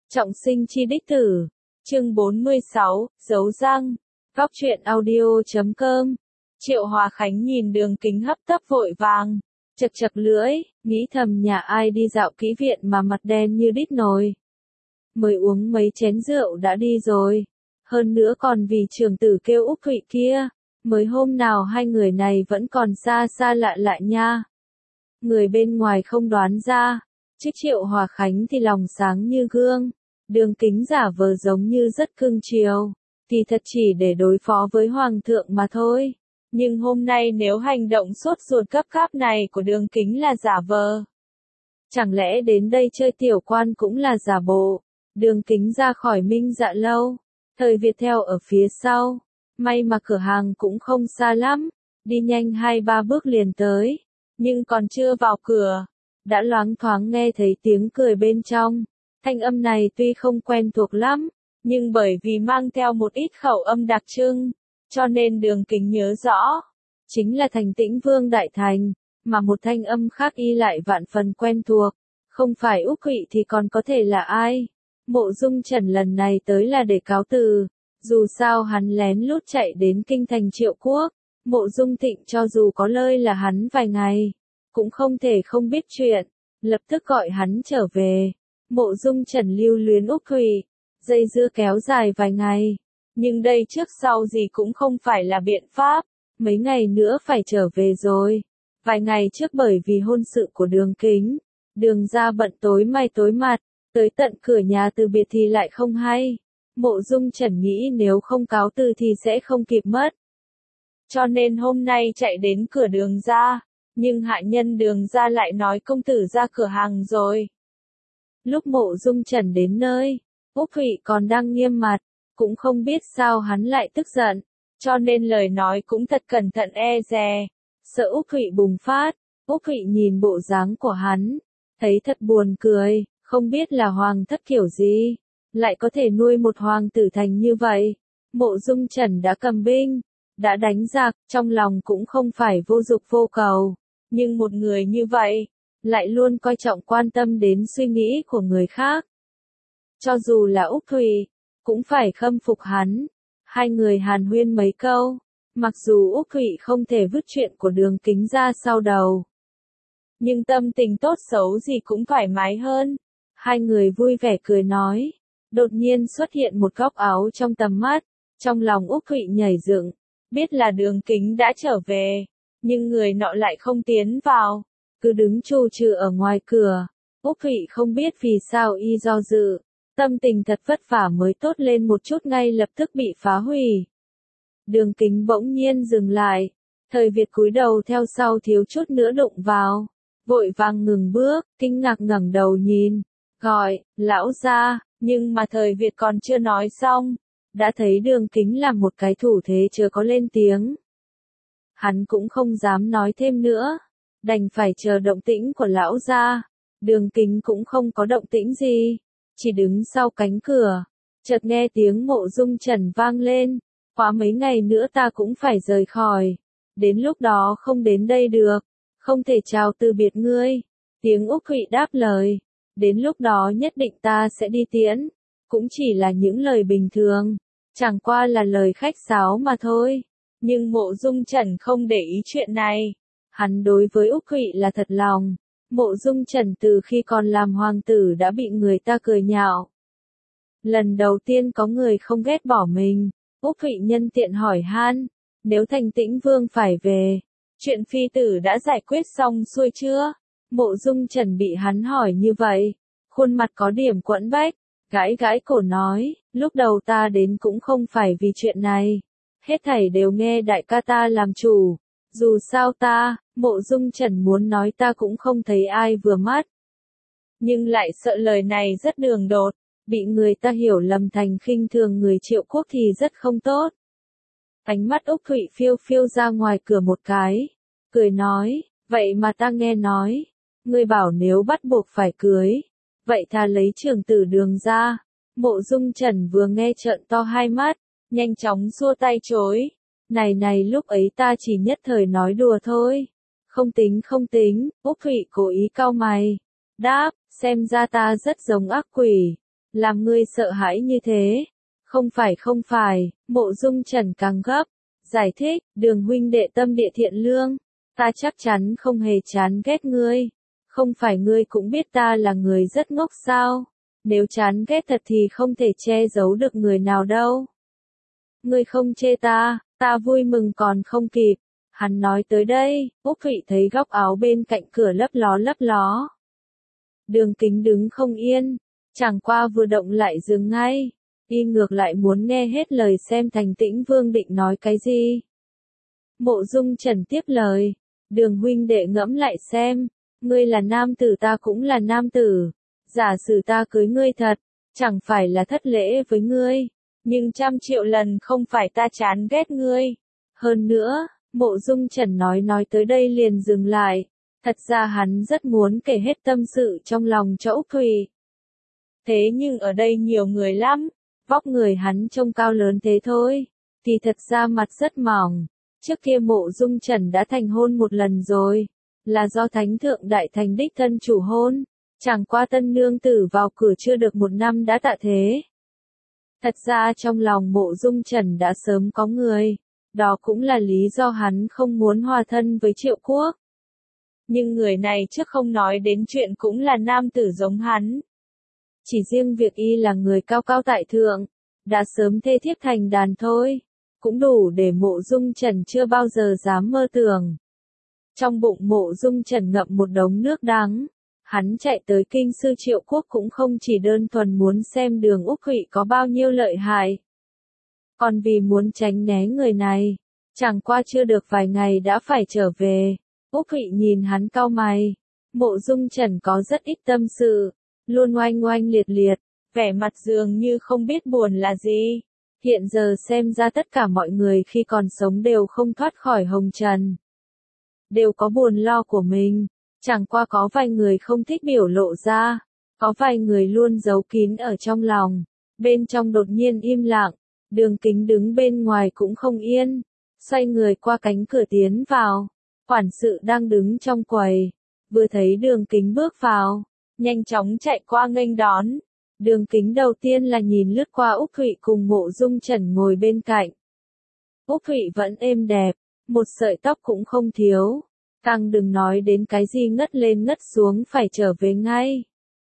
Trọng sinh chi đích tử. Chương 46, dấu răng. Góc truyện audio.com. Triệu Hòa Khánh nhìn Đường Kính hấp tấp vội vàng, chật chật lưỡi, nghĩ thầm nhà ai đi dạo kỹ viện mà mặt đen như đít nồi. Mới uống mấy chén rượu đã đi rồi. Hơn nữa còn vì trưởng tử kêu Úc Thụy kia, mới hôm nào hai người này vẫn còn xa xa lạ lạ nha. Người bên ngoài không đoán ra, chứ Triệu Hòa Khánh thì lòng sáng như gương. Đường Kính giả vờ giống như rất cưng chiều, thì thật chỉ để đối phó với Hoàng thượng mà thôi. Nhưng hôm nay nếu hành động sốt ruột cấp cáp này của Đường Kính là giả vờ, chẳng lẽ đến đây chơi tiểu quan cũng là giả bộ? Đường Kính ra khỏi Minh Dạ lâu, thời Viettel ở phía sau, may mà cửa hàng cũng không xa lắm, đi nhanh 2-3 bước liền tới, nhưng còn chưa vào cửa, đã loáng thoáng nghe thấy tiếng cười bên trong. Thanh âm này tuy không quen thuộc lắm, nhưng bởi vì mang theo một ít khẩu âm đặc trưng, cho nên Đường Kính nhớ rõ, chính là Thành Tĩnh Vương Đại Thành, mà một thanh âm khác y lại vạn phần quen thuộc, không phải Úc Thụy thì còn có thể là ai. Mộ Dung Trần lần này tới là để cáo từ, dù sao hắn lén lút chạy đến kinh thành Triệu Quốc, Mộ Dung Thịnh cho dù có lơi là hắn vài ngày, cũng không thể không biết chuyện, lập tức gọi hắn trở về. Mộ Dung Trần lưu luyến Úc Thụy, dây dưa kéo dài vài ngày, nhưng đây trước sau gì cũng không phải là biện pháp, mấy ngày nữa phải trở về rồi. Vài ngày trước bởi vì hôn sự của Đường Kính, Đường gia bận tối may tối mặt, tới tận cửa nhà từ biệt thì lại không hay. Mộ Dung Trần nghĩ nếu không cáo từ thì sẽ không kịp mất. Cho nên hôm nay chạy đến cửa Đường gia, nhưng hạ nhân Đường gia lại nói công tử ra cửa hàng rồi. Lúc Mộ Dung Trần đến nơi, Úc Thụy còn đang nghiêm mặt, cũng không biết sao hắn lại tức giận, cho nên lời nói cũng thật cẩn thận e dè, sợ Úc Thụy bùng phát. Úc Thụy nhìn bộ dáng của hắn, thấy thật buồn cười, không biết là hoàng thất kiểu gì, lại có thể nuôi một hoàng tử thành như vậy. Mộ Dung Trần đã cầm binh, đã đánh giặc, trong lòng cũng không phải vô dục vô cầu, nhưng một người như vậy, lại luôn coi trọng quan tâm đến suy nghĩ của người khác. Cho dù là Úc Thụy, cũng phải khâm phục hắn. Hai người hàn huyên mấy câu, mặc dù Úc Thụy không thể vứt chuyện của Đường Kính ra sau đầu, nhưng tâm tình tốt xấu gì cũng thoải mái hơn. Hai người vui vẻ cười nói, đột nhiên xuất hiện một góc áo trong tầm mắt, trong lòng Úc Thụy nhảy dựng, biết là Đường Kính đã trở về, nhưng người nọ lại không tiến vào, cứ đứng trù trừ ở ngoài cửa. Úc Thụy không biết vì sao y do dự, tâm tình thật vất vả mới tốt lên một chút ngay lập tức bị phá hủy. Đường Kính bỗng nhiên dừng lại, Thời Việt cúi đầu theo sau thiếu chút nữa đụng vào, vội vàng ngừng bước, kinh ngạc ngẩng đầu nhìn, gọi, lão gia, nhưng mà Thời Việt còn chưa nói xong, đã thấy Đường Kính làm một cái thủ thế chưa có lên tiếng. Hắn cũng không dám nói thêm nữa, đành phải chờ động tĩnh của lão gia. Đường Kính cũng không có động tĩnh gì, chỉ đứng sau cánh cửa, chợt nghe tiếng Mộ Dung Trần vang lên, quá mấy ngày nữa ta cũng phải rời khỏi, đến lúc đó không đến đây được, không thể chào từ biệt ngươi. Tiếng Úc Thụy đáp lời, đến lúc đó nhất định ta sẽ đi tiễn, cũng chỉ là những lời bình thường, chẳng qua là lời khách sáo mà thôi. Nhưng Mộ Dung Trần không để ý chuyện này, hắn đối với Úc Thụy là thật lòng. Mộ Dung Trần từ khi còn làm hoàng tử đã bị người ta cười nhạo. Lần đầu tiên có người không ghét bỏ mình, Úc Thụy nhân tiện hỏi han, nếu Thành Tĩnh Vương phải về, chuyện phi tử đã giải quyết xong xuôi chưa? Mộ Dung Trần bị hắn hỏi như vậy, khuôn mặt có điểm quẫn bách, gãi gãi cổ nói, lúc đầu ta đến cũng không phải vì chuyện này, hết thảy đều nghe đại ca ta làm chủ. Dù sao ta, Mộ Dung Trần muốn nói ta cũng không thấy ai vừa mắt. Nhưng lại sợ lời này rất đường đột, bị người ta hiểu lầm thành khinh thường người Triệu Quốc thì rất không tốt. Ánh mắt Úc Thụy phiêu phiêu ra ngoài cửa một cái, cười nói, vậy mà ta nghe nói, ngươi bảo nếu bắt buộc phải cưới, vậy thà lấy trưởng tử Đường ra. Mộ Dung Trần vừa nghe trợn to hai mắt, nhanh chóng xua tay chối. Này lúc ấy ta chỉ nhất thời nói đùa thôi. Không tính, Úc Thụy cố ý cau mày. Đáp, xem ra ta rất giống ác quỷ. Làm ngươi sợ hãi như thế. Không phải, Mộ Dung Trần càng gấp. Giải thích, Đường huynh đệ tâm địa thiện lương. Ta chắc chắn không hề chán ghét ngươi. Không phải ngươi cũng biết ta là người rất ngốc sao? Nếu chán ghét thật thì không thể che giấu được người nào đâu. Ngươi không chê ta, ta vui mừng còn không kịp. Hắn nói tới đây, Úc Thụy thấy góc áo bên cạnh cửa lấp ló. Đường Kính đứng không yên, chẳng qua vừa động lại dừng ngay. Y ngược lại muốn nghe hết lời xem Thành Tĩnh Vương định nói cái gì. Mộ Dung Trần tiếp lời, Đường huynh đệ ngẫm lại xem, ngươi là nam tử ta cũng là nam tử, giả sử ta cưới ngươi thật, chẳng phải là thất lễ với ngươi, nhưng 100.000.000 lần không phải ta chán ghét ngươi. Hơn nữa, Mộ Dung Trần nói tới đây liền dừng lại, thật ra hắn rất muốn kể hết tâm sự trong lòng cho Úc Thụy. Thế nhưng ở đây nhiều người lắm, vóc người hắn trông cao lớn thế thôi, thì thật ra mặt rất mỏng. Trước kia Mộ Dung Trần đã thành hôn một lần rồi, là do Thánh Thượng Đại Thành đích thân chủ hôn, chẳng qua tân nương tử vào cửa chưa được 1 năm đã tạ thế. Thật ra trong lòng Mộ Dung Trần đã sớm có người, đó cũng là lý do hắn không muốn hòa thân với Triệu Quốc. Nhưng người này trước không nói đến chuyện cũng là nam tử giống hắn. Chỉ riêng việc y là người cao cao tại thượng, đã sớm thê thiếp thành đàn thôi, cũng đủ để Mộ Dung Trần chưa bao giờ dám mơ tưởng. Trong bụng Mộ Dung Trần ngậm một đống nước đắng, hắn chạy tới kinh sư Triệu Quốc cũng không chỉ đơn thuần muốn xem Đường Úc Thụy có bao nhiêu lợi hại. Còn vì muốn tránh né người này, chẳng qua chưa được vài ngày đã phải trở về. Úc Thụy nhìn hắn cau mày, Mộ Dung Trần có rất ít tâm sự, luôn oanh oanh liệt, vẻ mặt dường như không biết buồn là gì. Hiện giờ xem ra tất cả mọi người khi còn sống đều không thoát khỏi hồng trần. Đều có buồn lo của mình, chẳng qua có vài người không thích biểu lộ ra, có vài người luôn giấu kín ở trong lòng, bên trong đột nhiên im lặng. Đường Kính đứng bên ngoài cũng không yên, xoay người qua cánh cửa tiến vào, quản sự đang đứng trong quầy, vừa thấy Đường Kính bước vào, nhanh chóng chạy qua nghênh đón. Đường Kính đầu tiên là nhìn lướt qua Úc Thụy cùng Mộ Dung Trần ngồi bên cạnh. Úc Thụy vẫn êm đẹp, một sợi tóc cũng không thiếu, càng đừng nói đến cái gì ngất lên ngất xuống phải trở về ngay.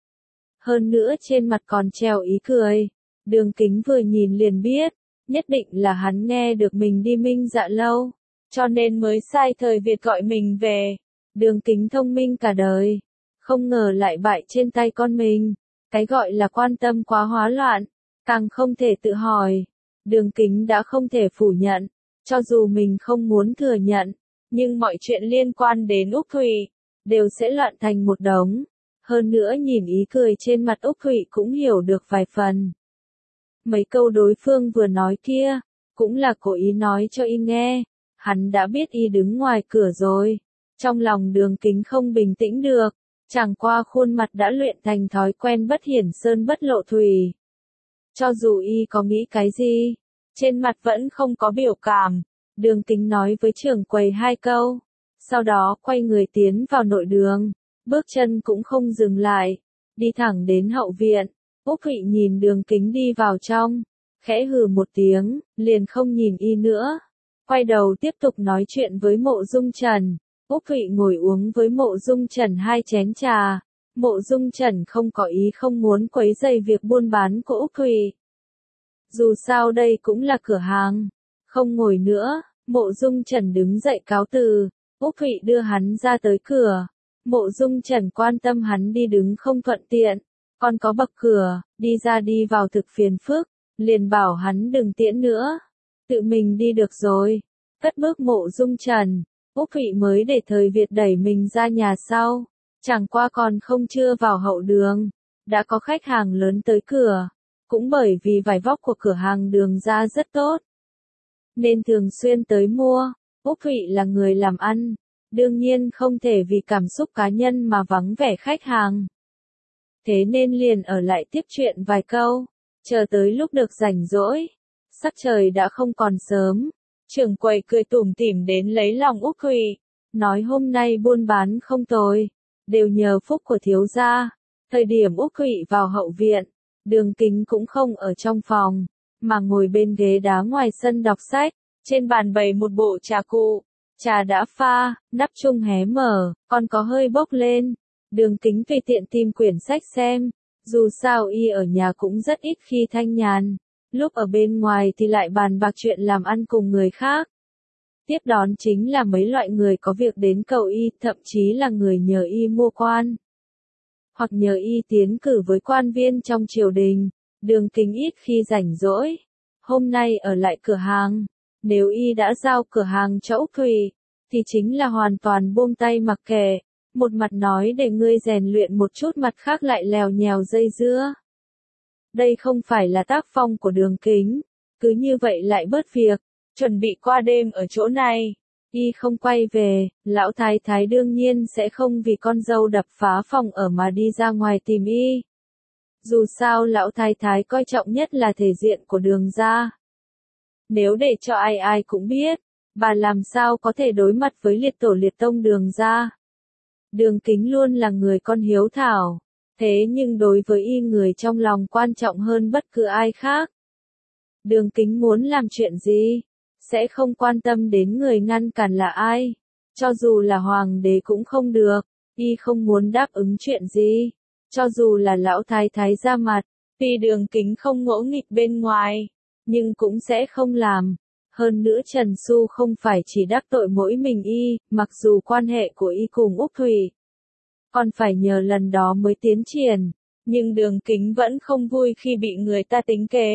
Hơn nữa trên mặt còn treo ý cười. Đường Kính vừa nhìn liền biết, nhất định là hắn nghe được mình đi Minh Dạ lâu, cho nên mới sai thời Việt gọi mình về. Đường Kính thông minh cả đời, không ngờ lại bại trên tay con mình. Cái gọi là quan tâm quá hóa loạn, càng không thể tự hỏi. Đường Kính đã không thể phủ nhận, cho dù mình không muốn thừa nhận, nhưng mọi chuyện liên quan đến Úc Thụy đều sẽ loạn thành một đống. Hơn nữa nhìn ý cười trên mặt Úc Thụy cũng hiểu được vài phần. Mấy câu đối phương vừa nói kia, cũng là cố ý nói cho y nghe, hắn đã biết y đứng ngoài cửa rồi. Trong lòng Đường Kính không bình tĩnh được, chẳng qua khuôn mặt đã luyện thành thói quen bất hiển sơn bất lộ thủy. Cho dù y có nghĩ cái gì, trên mặt vẫn không có biểu cảm. Đường Kính nói với trưởng quầy 2 câu, sau đó quay người tiến vào nội đường, bước chân cũng không dừng lại, đi thẳng đến hậu viện. Úc Thụy nhìn Đường Kính đi vào trong, khẽ hừ một tiếng, liền không nhìn y nữa, quay đầu tiếp tục nói chuyện với Mộ Dung Trần. Úc Thụy ngồi uống với Mộ Dung Trần 2 chén trà. Mộ Dung Trần không có ý không muốn quấy rầy việc buôn bán của Úc Thụy. Dù sao đây cũng là cửa hàng. Không ngồi nữa, Mộ Dung Trần đứng dậy cáo từ. Úc Thụy đưa hắn ra tới cửa. Mộ Dung Trần quan tâm hắn đi đứng không thuận tiện, còn có bậc cửa, đi ra đi vào thực phiền phức, liền bảo hắn đừng tiễn nữa, tự mình đi được rồi. Cất bước Mộ Dung Trần, Úc Thụy mới để thời Việt đẩy mình ra nhà sau, chẳng qua còn không chưa vào hậu đường, đã có khách hàng lớn tới cửa, cũng bởi vì vải vóc của cửa hàng Đường ra rất tốt, nên thường xuyên tới mua. Úc Thụy là người làm ăn, đương nhiên không thể vì cảm xúc cá nhân mà vắng vẻ khách hàng. Thế nên liền ở lại tiếp chuyện vài câu, chờ tới lúc được rảnh rỗi. Sắc trời đã không còn sớm, trưởng quầy cười tủm tỉm đến lấy lòng Úc Thụy, nói hôm nay buôn bán không tồi, đều nhờ phúc của thiếu gia. Thời điểm Úc Thụy vào hậu viện, Đường Kính cũng không ở trong phòng, mà ngồi bên ghế đá ngoài sân đọc sách, trên bàn bày một bộ trà cụ, trà đã pha, nắp chung hé mở, còn có hơi bốc lên. Đường Kính tùy tiện tìm quyển sách xem, dù sao y ở nhà cũng rất ít khi thanh nhàn, lúc ở bên ngoài thì lại bàn bạc chuyện làm ăn cùng người khác. Tiếp đón chính là mấy loại người có việc đến cầu y, thậm chí là người nhờ y mua quan, hoặc nhờ y tiến cử với quan viên trong triều đình. Đường Kính ít khi rảnh rỗi. Hôm nay ở lại cửa hàng, nếu y đã giao cửa hàng cho Úc Thủy, thì chính là hoàn toàn buông tay mặc kệ, một mặt nói để ngươi rèn luyện một chút, mặt khác lại lèo nhèo dây dưa. Đây không phải là tác phong của Đường Kính, cứ như vậy lại bớt việc, chuẩn bị qua đêm ở chỗ này. Y không quay về, lão thái thái đương nhiên sẽ không vì con dâu đập phá phòng ở mà đi ra ngoài tìm y. Dù sao lão thái thái coi trọng nhất là thể diện của Đường gia. Nếu để cho ai ai cũng biết, bà làm sao có thể đối mặt với liệt tổ liệt tông Đường gia. Đường Kính luôn là người con hiếu thảo, thế nhưng đối với y người trong lòng quan trọng hơn bất cứ ai khác. Đường Kính muốn làm chuyện gì, sẽ không quan tâm đến người ngăn cản là ai, cho dù là hoàng đế cũng không được, y không muốn đáp ứng chuyện gì, cho dù là lão thái thái ra mặt, tuy Đường Kính không ngỗ nghịch bên ngoài, nhưng cũng sẽ không làm. Hơn nữa Trần Xu không phải chỉ đắc tội mỗi mình y, mặc dù quan hệ của y cùng Úc Thủy còn phải nhờ lần đó mới tiến triển, nhưng Đường Kính vẫn không vui khi bị người ta tính kế,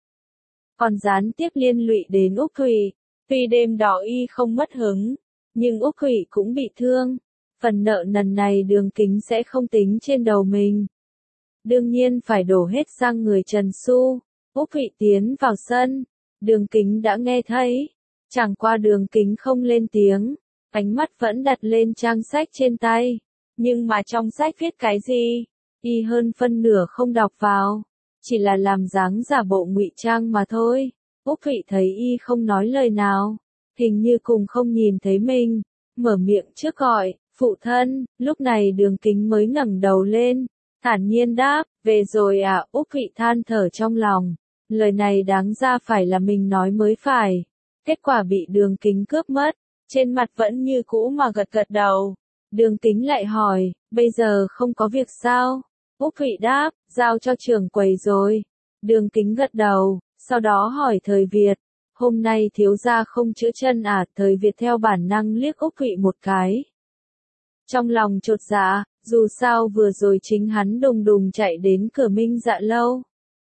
còn gián tiếp liên lụy đến Úc Thủy. Tuy đêm đó y không mất hứng, nhưng Úc Thủy cũng bị thương. Phần nợ nần này Đường Kính sẽ không tính trên đầu mình, đương nhiên phải đổ hết sang người Trần Xu. Úc Thủy tiến vào sân, Đường Kính đã nghe thấy, chẳng qua Đường Kính không lên tiếng, ánh mắt vẫn đặt lên trang sách trên tay, nhưng mà trong sách viết cái gì, y hơn phân nửa không đọc vào, chỉ là làm dáng giả bộ ngụy trang mà thôi. Úc Thụy thấy y không nói lời nào, hình như cùng không nhìn thấy mình, mở miệng trước gọi, phụ thân. Lúc này Đường Kính mới ngẩng đầu lên, thản nhiên đáp, về rồi à. Úc Thụy than thở trong lòng, lời này đáng ra phải là mình nói mới phải, kết quả bị Đường Kính cướp mất, trên mặt vẫn như cũ mà gật gật đầu. Đường Kính lại hỏi, bây giờ không có việc sao? Úc Thụy đáp, giao cho trưởng quầy rồi. Đường Kính gật đầu, sau đó hỏi Thời Việt, hôm nay thiếu gia không chữa chân à? Thời Việt theo bản năng liếc Úc Thụy một cái, trong lòng chột dạ, dù sao vừa rồi chính hắn đùng đùng chạy đến cửa Minh Dạ lâu,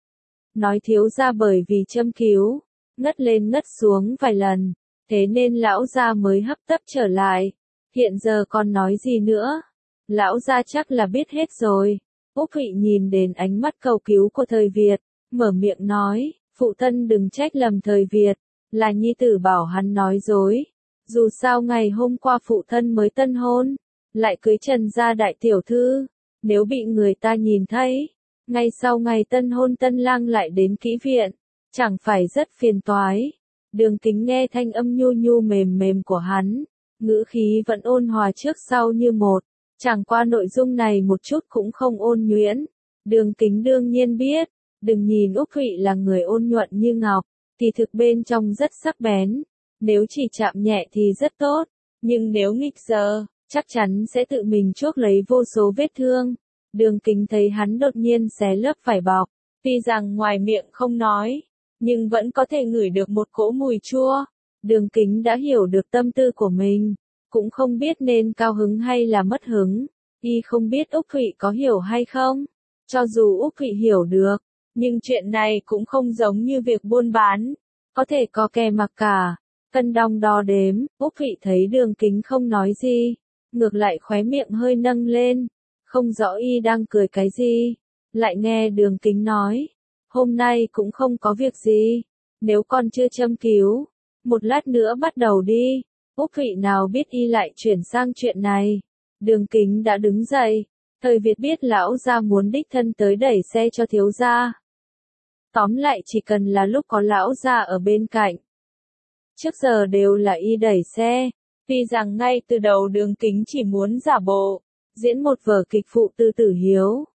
nói thiếu gia bởi vì châm cứu, ngất lên ngất xuống vài lần, thế nên lão gia mới hấp tấp trở lại. Hiện giờ còn nói gì nữa? Lão gia chắc là biết hết rồi. Úc Thụy nhìn đến ánh mắt cầu cứu của Thời Việt, mở miệng nói, phụ thân đừng trách lầm Thời Việt, là nhi tử bảo hắn nói dối. Dù sao ngày hôm qua phụ thân mới tân hôn, lại cưới Trần gia đại tiểu thư, nếu bị người ta nhìn thấy, ngay sau ngày tân hôn tân lang lại đến kỹ viện, chẳng phải rất phiền toái. Đường Kính nghe thanh âm nhu nhu mềm mềm của hắn, ngữ khí vẫn ôn hòa trước sau như một, chẳng qua nội dung này một chút cũng không ôn nhuyễn. Đường Kính đương nhiên biết, đừng nhìn Úc Thụy là người ôn nhuận như ngọc, thì thực bên trong rất sắc bén, nếu chỉ chạm nhẹ thì rất tốt, nhưng nếu nghịch giờ, chắc chắn sẽ tự mình chuốc lấy vô số vết thương. Đường Kính thấy hắn đột nhiên xé lớp vải bọc, tuy rằng ngoài miệng không nói, nhưng vẫn có thể ngửi được một cỗ mùi chua. Đường Kính đã hiểu được tâm tư của mình, cũng không biết nên cao hứng hay là mất hứng. Y không biết Úc Thụy có hiểu hay không. Cho dù Úc Thụy hiểu được, nhưng chuyện này cũng không giống như việc buôn bán, có thể có kè mặc cả, cân đong đo đếm. Úc Thụy thấy Đường Kính không nói gì, ngược lại khóe miệng hơi nâng lên, không rõ y đang cười cái gì. Lại nghe Đường Kính nói, hôm nay cũng không có việc gì, nếu con chưa châm cứu, một lát nữa bắt đầu đi. Úc Thụy nào biết y lại chuyển sang chuyện này. Đường Kính đã đứng dậy. Thời Việt biết lão gia muốn đích thân tới đẩy xe cho thiếu gia. Tóm lại chỉ cần là lúc có lão gia ở bên cạnh, trước giờ đều là y đẩy xe. Tuy rằng ngay từ đầu Đường Kính chỉ muốn giả bộ, diễn một vở kịch phụ tư tử hiếu,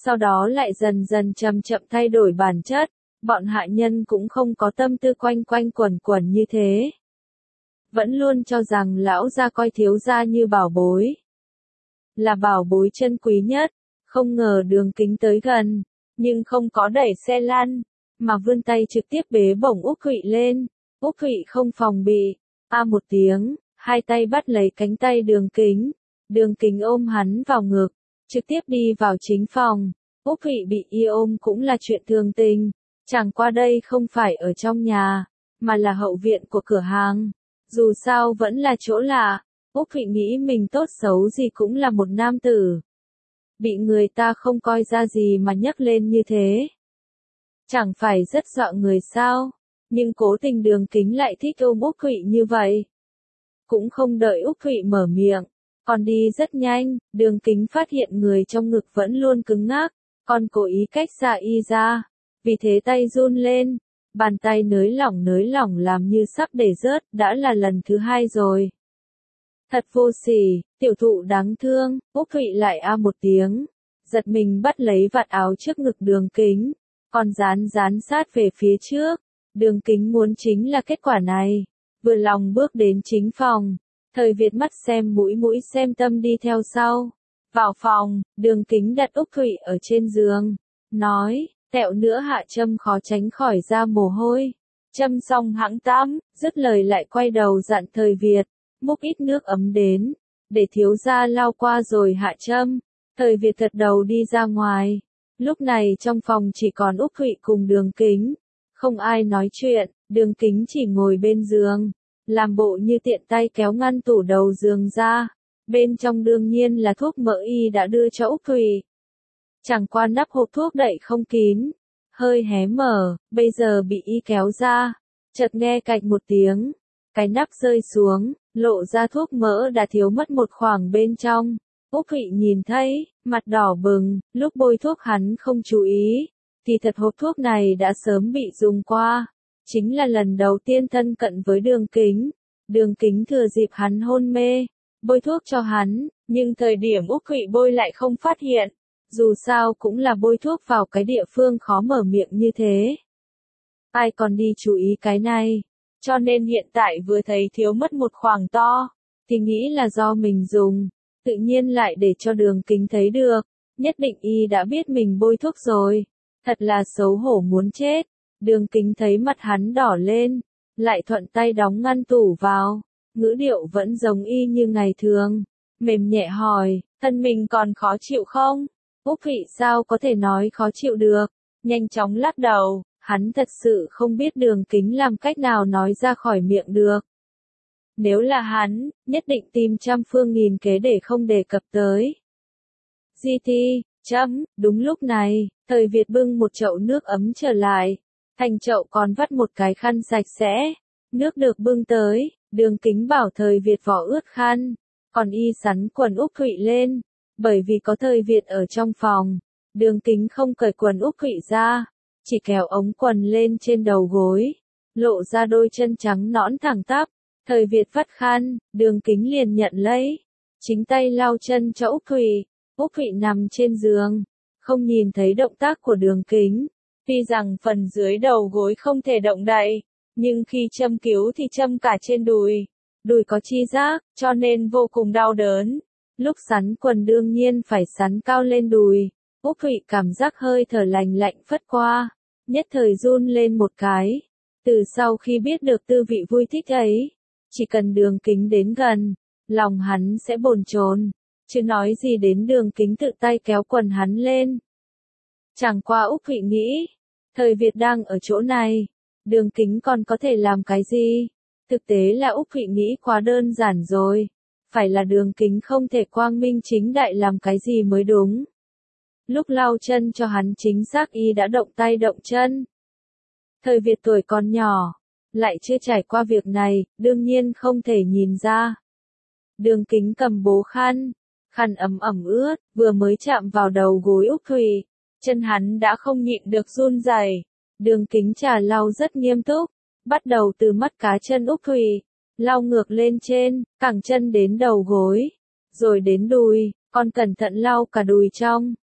sau đó lại dần dần chậm chậm thay đổi bản chất, bọn hạ nhân cũng không có tâm tư quanh quanh quẩn quẩn như thế. Vẫn luôn cho rằng lão gia coi thiếu gia như bảo bối. Là bảo bối chân quý nhất, không ngờ Đường Kính tới gần, nhưng không có đẩy xe lăn, mà vươn tay trực tiếp bế bổng Úc Thụy lên. Úc Thụy không phòng bị, một tiếng, hai tay bắt lấy cánh tay Đường Kính. Đường Kính ôm hắn vào ngực, trực tiếp đi vào chính phòng. Úc Thụy bị y ôm cũng là chuyện thường tình, chẳng qua đây không phải ở trong nhà, mà là hậu viện của cửa hàng. Dù sao vẫn là chỗ lạ, Úc Thụy nghĩ mình tốt xấu gì cũng là một nam tử. Bị người ta không coi ra gì mà nhấc lên như thế. Chẳng phải rất dọa người sao, nhưng cố tình Đường Kính lại thích ôm Úc Thụy như vậy. Cũng không đợi Úc Thụy mở miệng, còn đi rất nhanh, Đường Kính phát hiện người trong ngực vẫn luôn cứng ngắc, còn cố ý cách xa y ra, vì thế tay run lên, bàn tay nới lỏng làm như sắp để rớt, đã là lần thứ hai rồi. Thật vô sỉ, tiểu thụ đáng thương. Úc Thụy lại một tiếng, giật mình bắt lấy vạt áo trước ngực Đường Kính, còn dán sát về phía trước. Đường Kính muốn chính là kết quả này, vừa lòng bước đến chính phòng. Thời Việt mắt xem mũi xem tâm đi theo sau. Vào phòng, Đường Kính đặt Úc Thụy ở trên giường, nói, tẹo nữa hạ châm khó tránh khỏi ra mồ hôi. Châm xong hãng tắm, dứt lời lại quay đầu dặn Thời Việt, múc ít nước ấm đến, để thiếu gia lau qua rồi hạ châm. Thời Việt gật đầu đi ra ngoài. Lúc này trong phòng chỉ còn Úc Thụy cùng Đường Kính. Không ai nói chuyện, Đường Kính chỉ ngồi bên giường, làm bộ như tiện tay kéo ngăn tủ đầu giường ra. Bên trong đương nhiên là thuốc mỡ y đã đưa cho Úc Thụy. Chẳng qua nắp hộp thuốc đậy không kín, hơi hé mở, bây giờ bị y kéo ra. Chợt nghe cạch một tiếng, cái nắp rơi xuống, lộ ra thuốc mỡ đã thiếu mất một khoảng bên trong. Úc Thụy nhìn thấy, mặt đỏ bừng, lúc bôi thuốc hắn không chú ý, thì thật hộp thuốc này đã sớm bị dùng qua. Chính là lần đầu tiên thân cận với Đường Kính. Đường Kính thừa dịp hắn hôn mê, bôi thuốc cho hắn, nhưng thời điểm Úc Thụy bôi lại không phát hiện. Dù sao cũng là bôi thuốc vào cái địa phương khó mở miệng như thế. Ai còn đi chú ý cái này, cho nên hiện tại vừa thấy thiếu mất một khoảng to, thì nghĩ là do mình dùng, tự nhiên lại để cho Đường Kính thấy được, nhất định y đã biết mình bôi thuốc rồi, thật là xấu hổ muốn chết. Đường Kính thấy mặt hắn đỏ lên, lại thuận tay đóng ngăn tủ vào, ngữ điệu vẫn giống y như ngày thường, mềm nhẹ hỏi, thân mình còn khó chịu không? Úc Thụy sao có thể nói khó chịu được, nhanh chóng lắc đầu, hắn thật sự không biết Đường Kính làm cách nào nói ra khỏi miệng được. Nếu là hắn, nhất định tìm trăm phương nghìn kế để không đề cập tới. Đúng lúc này, Thời Việt bưng một chậu nước ấm trở lại, thành chậu còn vắt một cái khăn sạch sẽ, nước được bưng tới, Đường Kính bảo Thời Việt vỏ ướt khăn, còn y sắn quần Úc Thụy lên, bởi vì có Thời Việt ở trong phòng, Đường Kính không cởi quần Úc Thụy ra, chỉ kéo ống quần lên trên đầu gối, lộ ra đôi chân trắng nõn thẳng tắp. Thời Việt vắt khăn, Đường Kính liền nhận lấy, chính tay lau chân cho Úc Thụy. Úc Thụy nằm trên giường, không nhìn thấy động tác của Đường Kính. Tuy rằng phần dưới đầu gối không thể động đậy, nhưng khi châm cứu thì châm cả trên đùi. Đùi có chi giác, cho nên vô cùng đau đớn. Lúc sắn quần đương nhiên phải sắn cao lên đùi. Úc Thụy cảm giác hơi thở lạnh lạnh phất qua, nhất thời run lên một cái. Từ sau khi biết được tư vị vui thích ấy, chỉ cần Đường Kính đến gần, lòng hắn sẽ bồn chồn, chứ nói gì đến Đường Kính tự tay kéo quần hắn lên. Chẳng qua Úc Thụy nghĩ, Thời Việt đang ở chỗ này, Đường Kính còn có thể làm cái gì? Thực tế là Úc Thụy nghĩ quá đơn giản rồi, phải là Đường Kính không thể quang minh chính đại làm cái gì mới đúng. Lúc lau chân cho hắn chính xác y đã động tay động chân. Thời Việt tuổi còn nhỏ, lại chưa trải qua việc này, đương nhiên không thể nhìn ra. Đường Kính cầm bố khăn ấm ướt, vừa mới chạm vào đầu gối Úc Thụy, chân hắn đã không nhịn được run rẩy. Đường Kính trà lau rất nghiêm túc, bắt đầu từ mắt cá chân Úc Thụy, lau ngược lên trên, cẳng chân đến đầu gối, rồi đến đùi, còn cẩn thận lau cả đùi trong.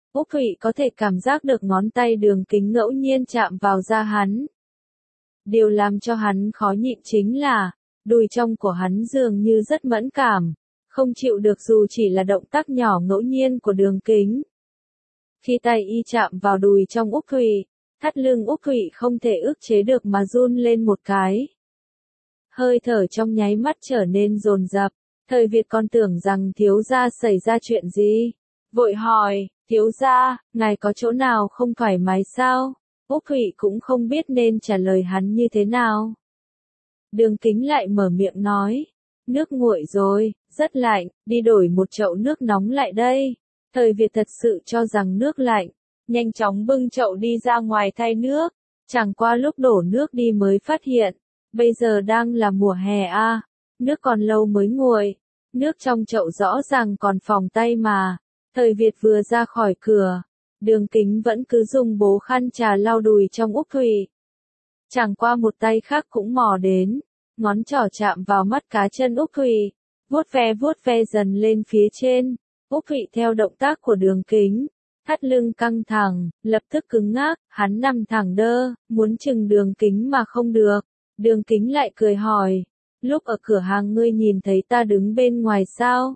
Úc Thụy có thể cảm giác được ngón tay Đường Kính ngẫu nhiên chạm vào da hắn. Điều làm cho hắn khó nhịn chính là, đùi trong của hắn dường như rất mẫn cảm, không chịu được dù chỉ là động tác nhỏ ngẫu nhiên của Đường Kính. Khi tay y chạm vào đùi trong Úc Thụy, thắt lưng Úc Thụy không thể ức chế được mà run lên một cái. Hơi thở trong nháy mắt trở nên dồn dập, Thời Việt còn tưởng rằng thiếu gia xảy ra chuyện gì. Vội hỏi, thiếu gia, ngài có chỗ nào không thoải mái sao? Úc Thụy cũng không biết nên trả lời hắn như thế nào. Đường Kính lại mở miệng nói, nước nguội rồi, rất lạnh, đi đổi một chậu nước nóng lại đây. Thời Việt thật sự cho rằng nước lạnh, nhanh chóng bưng chậu đi ra ngoài thay nước, chẳng qua lúc đổ nước đi mới phát hiện, bây giờ đang là mùa hè a, nước còn lâu mới nguội, nước trong chậu rõ ràng còn phồng tay mà. Thời Việt vừa ra khỏi cửa, Đường Kính vẫn cứ dùng bố khăn trà lau đùi trong Úc Thụy. Chẳng qua một tay khác cũng mò đến, ngón trỏ chạm vào mắt cá chân Úc Thụy, vuốt ve dần lên phía trên. Úc Thụy theo động tác của Đường Kính, thắt lưng căng thẳng, lập tức cứng ngắc, hắn nằm thẳng đơ, muốn chừng Đường Kính mà không được. Đường Kính lại cười hỏi, lúc ở cửa hàng ngươi nhìn thấy ta đứng bên ngoài sao?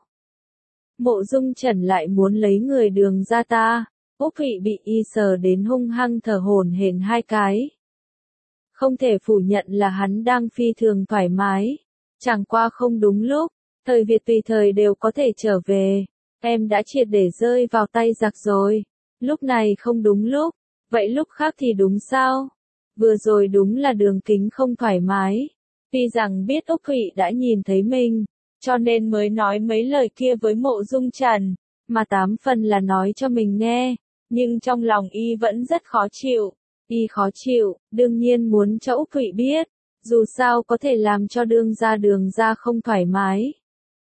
Mộ Dung Trần lại muốn lấy người Đường ra ta. Úc Thụy bị y sờ đến hung hăng thở hổn hển hai cái. Không thể phủ nhận là hắn đang phi thường thoải mái. Chẳng qua không đúng lúc, Thời Việt tùy thời đều có thể trở về. Em đã triệt để rơi vào tay giặc rồi. Lúc này không đúng lúc, vậy lúc khác thì đúng sao? Vừa rồi đúng là Đường Kính không thoải mái. Tuy rằng biết Úc Thụy đã nhìn thấy mình, cho nên mới nói mấy lời kia với Mộ Dung Trần, mà 8 phần là nói cho mình nghe, nhưng trong lòng y vẫn rất khó chịu. Y khó chịu, đương nhiên muốn cho Úc Thụy biết, dù sao có thể làm cho Đường ra không thoải mái.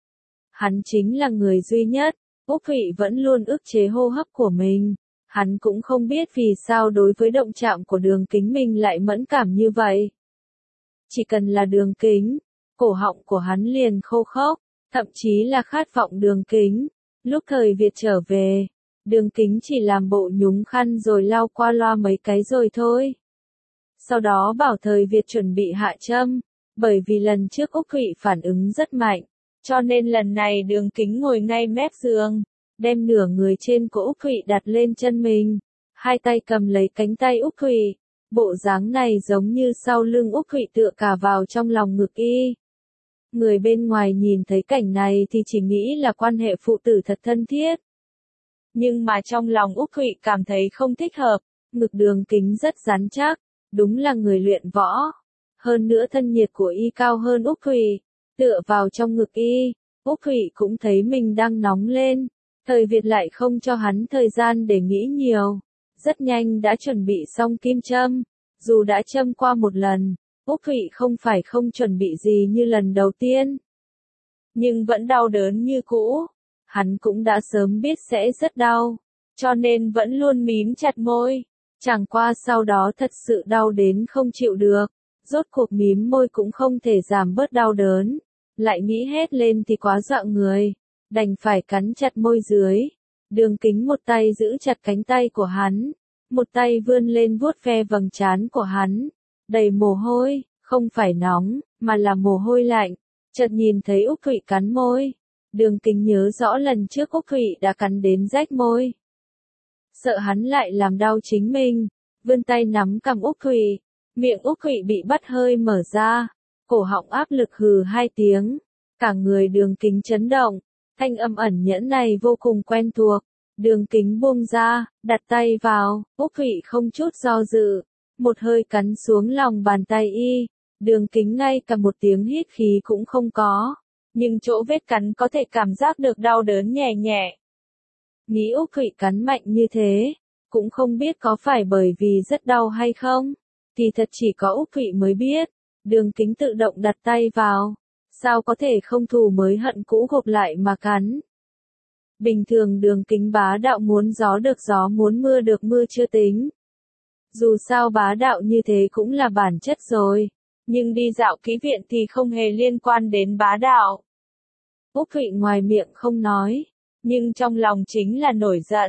Hắn chính là người duy nhất, Úc Thụy vẫn luôn ức chế hô hấp của mình. Hắn cũng không biết vì sao đối với động chạm của Đường Kính mình lại mẫn cảm như vậy. Chỉ cần là Đường Kính, cổ họng của hắn liền khô khốc, thậm chí là khát vọng Đường Kính. Lúc Thời Việt trở về, Đường Kính chỉ làm bộ nhúng khăn rồi lau qua loa mấy cái rồi thôi. Sau đó bảo Thời Việt chuẩn bị hạ châm, bởi vì lần trước Úc Thụy phản ứng rất mạnh, cho nên lần này Đường Kính ngồi ngay mép giường, đem nửa người trên của Úc Thụy đặt lên chân mình, hai tay cầm lấy cánh tay Úc Thụy. Bộ dáng này giống như sau lưng Úc Thụy tựa cả vào trong lòng ngực y. Người bên ngoài nhìn thấy cảnh này thì chỉ nghĩ là quan hệ phụ tử thật thân thiết. Nhưng mà trong lòng Úc Thụy cảm thấy không thích hợp, ngực Đường Kính rất rắn chắc, đúng là người luyện võ. Hơn nữa thân nhiệt của y cao hơn Úc Thụy, tựa vào trong ngực y, Úc Thụy cũng thấy mình đang nóng lên. Thời Việt lại không cho hắn thời gian để nghĩ nhiều, rất nhanh đã chuẩn bị xong kim châm. Dù đã châm qua một lần, Úc Thụy không phải không chuẩn bị gì như lần đầu tiên, nhưng vẫn đau đớn như cũ. Hắn cũng đã sớm biết sẽ rất đau, cho nên vẫn luôn mím chặt môi. Chẳng qua sau đó thật sự đau đến không chịu được, rốt cuộc mím môi cũng không thể giảm bớt đau đớn, lại nghĩ hết lên thì quá dọa người, đành phải cắn chặt môi dưới. Đường Kính một tay giữ chặt cánh tay của hắn, một tay vươn lên vuốt ve vầng trán của hắn, đầy mồ hôi, không phải nóng, mà là mồ hôi lạnh. Chợt nhìn thấy Úc Thụy cắn môi, Đường Kính nhớ rõ lần trước Úc Thụy đã cắn đến rách môi. Sợ hắn lại làm đau chính mình, vươn tay nắm cằm Úc Thụy, miệng Úc Thụy bị bắt hơi mở ra, cổ họng áp lực hừ hai tiếng, cả người Đường Kính chấn động, thanh âm ẩn nhẫn này vô cùng quen thuộc. Đường Kính buông ra, đặt tay vào, Úc Thụy không chút do dự, một hơi cắn xuống lòng bàn tay y. Đường Kính ngay cả một tiếng hít khí cũng không có, nhưng chỗ vết cắn có thể cảm giác được đau đớn nhẹ nhẹ. Nghĩ Úc Thụy cắn mạnh như thế, cũng không biết có phải bởi vì rất đau hay không, thì thật chỉ có Úc Thụy mới biết. Đường Kính tự động đặt tay vào, sao có thể không thù mới hận cũ gộp lại mà cắn. Bình thường Đường Kính bá đạo muốn gió được gió muốn mưa được mưa chưa tính. Dù sao bá đạo như thế cũng là bản chất rồi, nhưng đi dạo ký viện thì không hề liên quan đến bá đạo. Úc Thụy ngoài miệng không nói, nhưng trong lòng chính là nổi giận.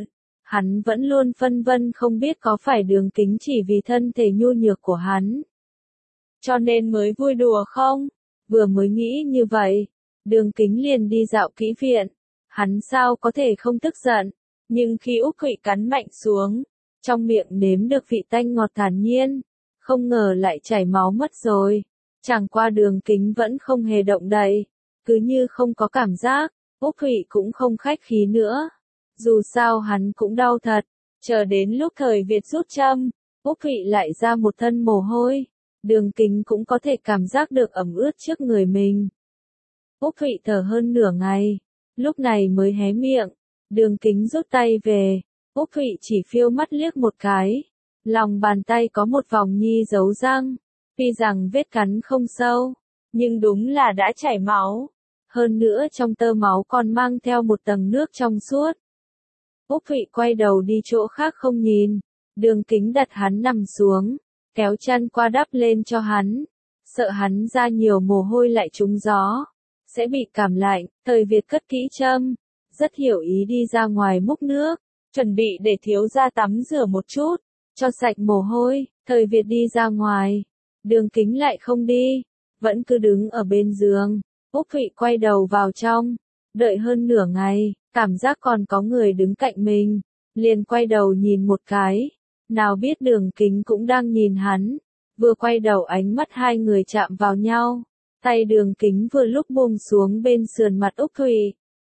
Hắn vẫn luôn phân vân không biết có phải Đường Kính chỉ vì thân thể nhu nhược của hắn, cho nên mới vui đùa không? Vừa mới nghĩ như vậy, Đường Kính liền đi dạo kỹ viện. Hắn sao có thể không tức giận, nhưng khi Úc Thụy cắn mạnh xuống, trong miệng nếm được vị tanh ngọt thản nhiên, không ngờ lại chảy máu mất rồi. Chẳng qua Đường Kính vẫn không hề động đậy, cứ như không có cảm giác. Úc Thụy cũng không khách khí nữa, dù sao hắn cũng đau thật. Chờ đến lúc Thời Việt rút châm, Úc Thụy lại ra một thân mồ hôi. Đường Kính cũng có thể cảm giác được ẩm ướt trước người mình. Úc Thụy thở hơn nửa ngày, lúc này mới hé miệng. Đường Kính rút tay về, Úc Thụy chỉ phiêu mắt liếc một cái. Lòng bàn tay có một vòng nhi dấu răng, tuy rằng vết cắn không sâu, nhưng đúng là đã chảy máu. Hơn nữa trong tơ máu còn mang theo một tầng nước trong suốt. Úc Thụy quay đầu đi chỗ khác không nhìn. Đường Kính đặt hắn nằm xuống, kéo chăn qua đắp lên cho hắn. Sợ hắn ra nhiều mồ hôi lại trúng gió, sẽ bị cảm lạnh. Thời Việt cất kỹ châm, rất hiểu ý đi ra ngoài múc nước, chuẩn bị để thiếu gia tắm rửa một chút, cho sạch mồ hôi. Thời Việt đi ra ngoài, Đường Kính lại không đi, vẫn cứ đứng ở bên giường. Úc Thụy quay đầu vào trong, đợi hơn nửa ngày, cảm giác còn có người đứng cạnh mình, liền quay đầu nhìn một cái, nào biết Đường Kính cũng đang nhìn hắn. Vừa quay đầu ánh mắt hai người chạm vào nhau, tay Đường Kính vừa lúc buông xuống bên sườn mặt Úc Thụy.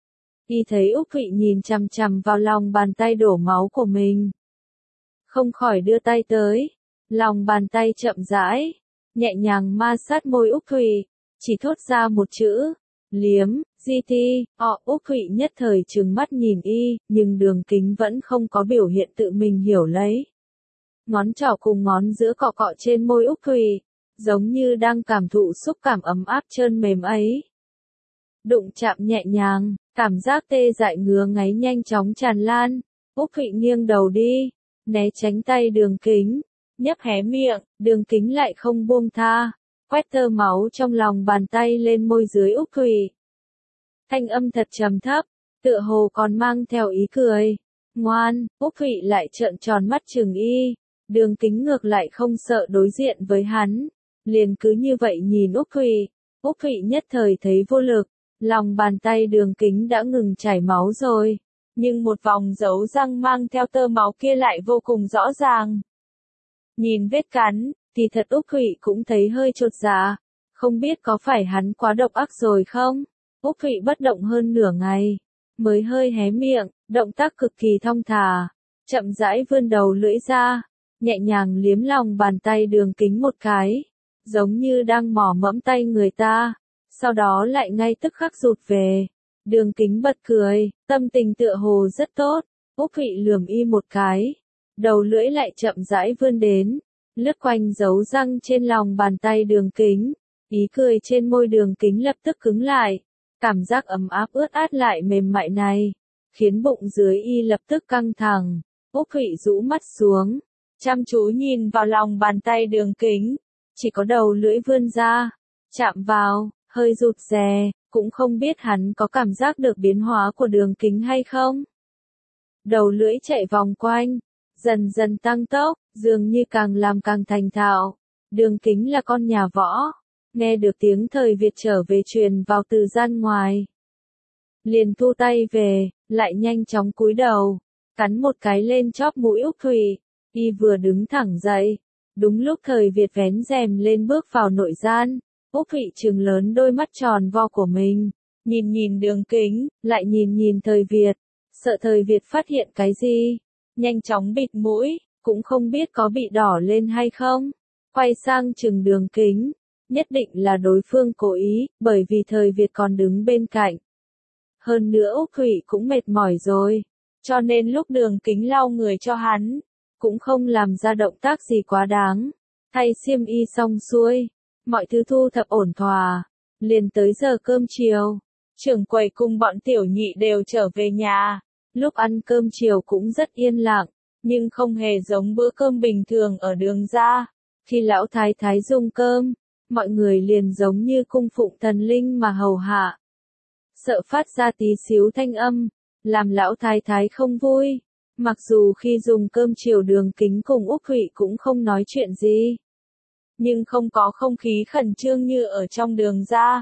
Y thấy Úc Thụy nhìn chằm chằm vào lòng bàn tay đổ máu của mình, không khỏi đưa tay tới, lòng bàn tay chậm rãi, nhẹ nhàng ma sát môi Úc Thụy, chỉ thốt ra một chữ, liếm. GT, Úc Thụy nhất thời trừng mắt nhìn y, nhưng Đường Kính vẫn không có biểu hiện tự mình hiểu lấy. Ngón trỏ cùng ngón giữa cọ cọ trên môi Úc Thụy, giống như đang cảm thụ xúc cảm ấm áp trơn mềm ấy. Đụng chạm nhẹ nhàng, cảm giác tê dại ngứa ngáy nhanh chóng tràn lan. Úc Thụy nghiêng đầu đi, né tránh tay Đường Kính, nhấp hé miệng. Đường Kính lại không buông tha, quét tơ máu trong lòng bàn tay lên môi dưới Úc Thụy. Thanh âm thật trầm thấp, tựa hồ còn mang theo ý cười. Ngoan. Úc Thụy lại trợn tròn mắt trừng y. Đường Kính ngược lại không sợ đối diện với hắn, liền cứ như vậy nhìn Úc Thụy. Úc Thụy nhất thời thấy vô lực, lòng bàn tay Đường Kính đã ngừng chảy máu rồi, nhưng một vòng dấu răng mang theo tơ máu kia lại vô cùng rõ ràng. Nhìn vết cắn, thì thật Úc Thụy cũng thấy hơi chột dạ, không biết có phải hắn quá độc ác rồi không? Úc Thụy bất động hơn nửa ngày, mới hơi hé miệng, động tác cực kỳ thong thả, chậm rãi vươn đầu lưỡi ra, nhẹ nhàng liếm lòng bàn tay Đường Kính một cái, giống như đang mò mẫm tay người ta, sau đó lại ngay tức khắc rụt về. Đường Kính bật cười, tâm tình tựa hồ rất tốt. Úc Thụy lườm y một cái, đầu lưỡi lại chậm rãi vươn đến, lướt quanh dấu răng trên lòng bàn tay Đường Kính. Ý cười trên môi Đường Kính lập tức cứng lại, cảm giác ấm áp ướt át lại mềm mại này, khiến bụng dưới y lập tức căng thẳng. Úc Thụy rũ mắt xuống, chăm chú nhìn vào lòng bàn tay Đường Kính, chỉ có đầu lưỡi vươn ra, chạm vào, hơi rụt rè, cũng không biết hắn có cảm giác được biến hóa của Đường Kính hay không. Đầu lưỡi chạy vòng quanh, dần dần tăng tốc, dường như càng làm càng thành thạo. Đường Kính là con nhà võ, nghe được tiếng Thời Việt trở về truyền vào từ gian ngoài, liền thu tay về, lại nhanh chóng cúi đầu, cắn một cái lên chóp mũi Úc Thụy. Y vừa đứng thẳng dậy, đúng lúc Thời Việt vén rèm lên bước vào nội gian. Úc Thụy trừng lớn đôi mắt tròn vo của mình, nhìn nhìn Đường Kính, lại nhìn nhìn Thời Việt, sợ Thời Việt phát hiện cái gì, nhanh chóng bịt mũi, cũng không biết có bị đỏ lên hay không. Quay sang trừng Đường Kính, nhất định là đối phương cố ý, bởi vì Thời Việt còn đứng bên cạnh. Hơn nữa Úc Thụy cũng mệt mỏi rồi, cho nên lúc Đường Kính lau người cho hắn, cũng không làm ra động tác gì quá đáng. Thay xiêm y xong xuôi, mọi thứ thu thập ổn thỏa, liền tới giờ cơm chiều. Trưởng quầy cùng bọn tiểu nhị đều trở về nhà. Lúc ăn cơm chiều cũng rất yên lặng, nhưng không hề giống bữa cơm bình thường ở Đường gia. Khi lão thái thái dùng cơm, mọi người liền giống như cung phụng thần linh mà hầu hạ. Sợ phát ra tí xíu thanh âm, làm lão thái thái không vui, Mặc dù khi dùng cơm chiều Đường Kính cùng Úc Thụy cũng không nói chuyện gì, nhưng không có không khí khẩn trương như ở trong Đường gia.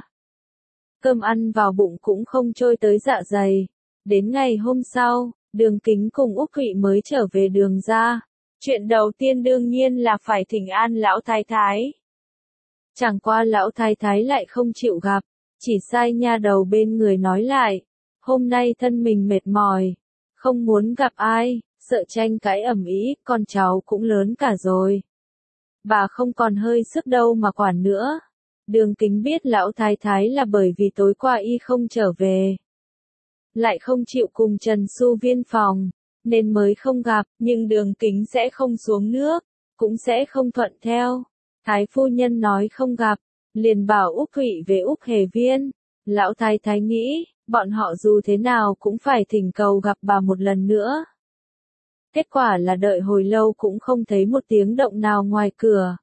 Cơm ăn vào bụng cũng không trôi tới dạ dày. Đến ngày hôm sau, Đường Kính cùng Úc Thụy mới trở về Đường gia. Chuyện đầu tiên đương nhiên là phải thỉnh an lão thái thái. Chẳng qua lão thái thái lại không chịu gặp, chỉ sai nha đầu bên người nói lại, hôm nay thân mình mệt mỏi, không muốn gặp ai, sợ tranh cãi ầm ĩ, con cháu cũng lớn cả rồi. Bà không còn hơi sức đâu mà quản nữa. Đường Kính biết lão thái thái là bởi vì tối qua y không trở về, lại không chịu cùng Trần Xu viên phòng, nên mới không gặp, nhưng Đường Kính sẽ không xuống nước, cũng sẽ không thuận theo. Thái phu nhân nói không gặp, liền bảo Úc Thụy về Úc Hề Viên. Lão thái thái nghĩ, bọn họ dù thế nào cũng phải thỉnh cầu gặp bà một lần nữa. Kết quả là đợi hồi lâu cũng không thấy một tiếng động nào ngoài cửa.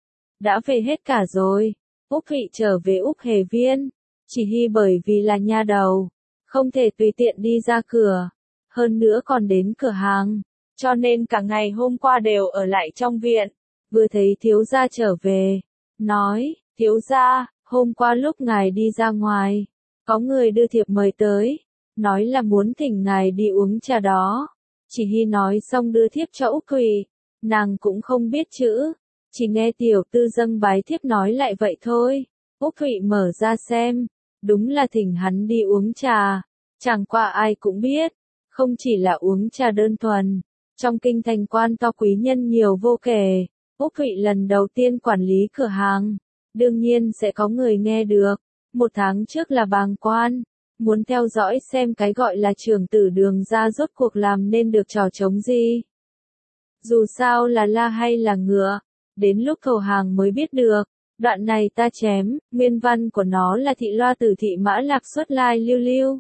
Đã về hết cả rồi. Úc Thụy trở về Úc Hề Viên, chỉ hy bởi vì là nha đầu, không thể tùy tiện đi ra cửa, hơn nữa còn đến cửa hàng, cho nên cả ngày hôm qua đều ở lại trong viện. Vừa thấy thiếu gia trở về, nói, thiếu gia, hôm qua lúc ngài đi ra ngoài, có người đưa thiệp mời tới, nói là muốn thỉnh ngài đi uống trà đó. Chỉ hy nói xong đưa thiếp cho Úc Thụy, nàng cũng không biết chữ, chỉ nghe tiểu tư dâng bái thiếp nói lại vậy thôi. Úc Thụy mở ra xem, đúng là thỉnh hắn đi uống trà. Chẳng qua ai cũng biết, không chỉ là uống trà đơn thuần, trong kinh thành quan to quý nhân nhiều vô kể. Úc Thụy lần đầu tiên quản lý cửa hàng, đương nhiên sẽ có người nghe được. Một tháng trước là bàng quan, muốn theo dõi xem cái gọi là trưởng tử Đường gia rốt cuộc làm nên được trò trống gì. Dù sao là la hay là ngựa, đến lúc thầu hàng mới biết được. Đoạn này ta chém, nguyên văn của nó là thị loa tử thị mã lạc xuất lai lưu lưu.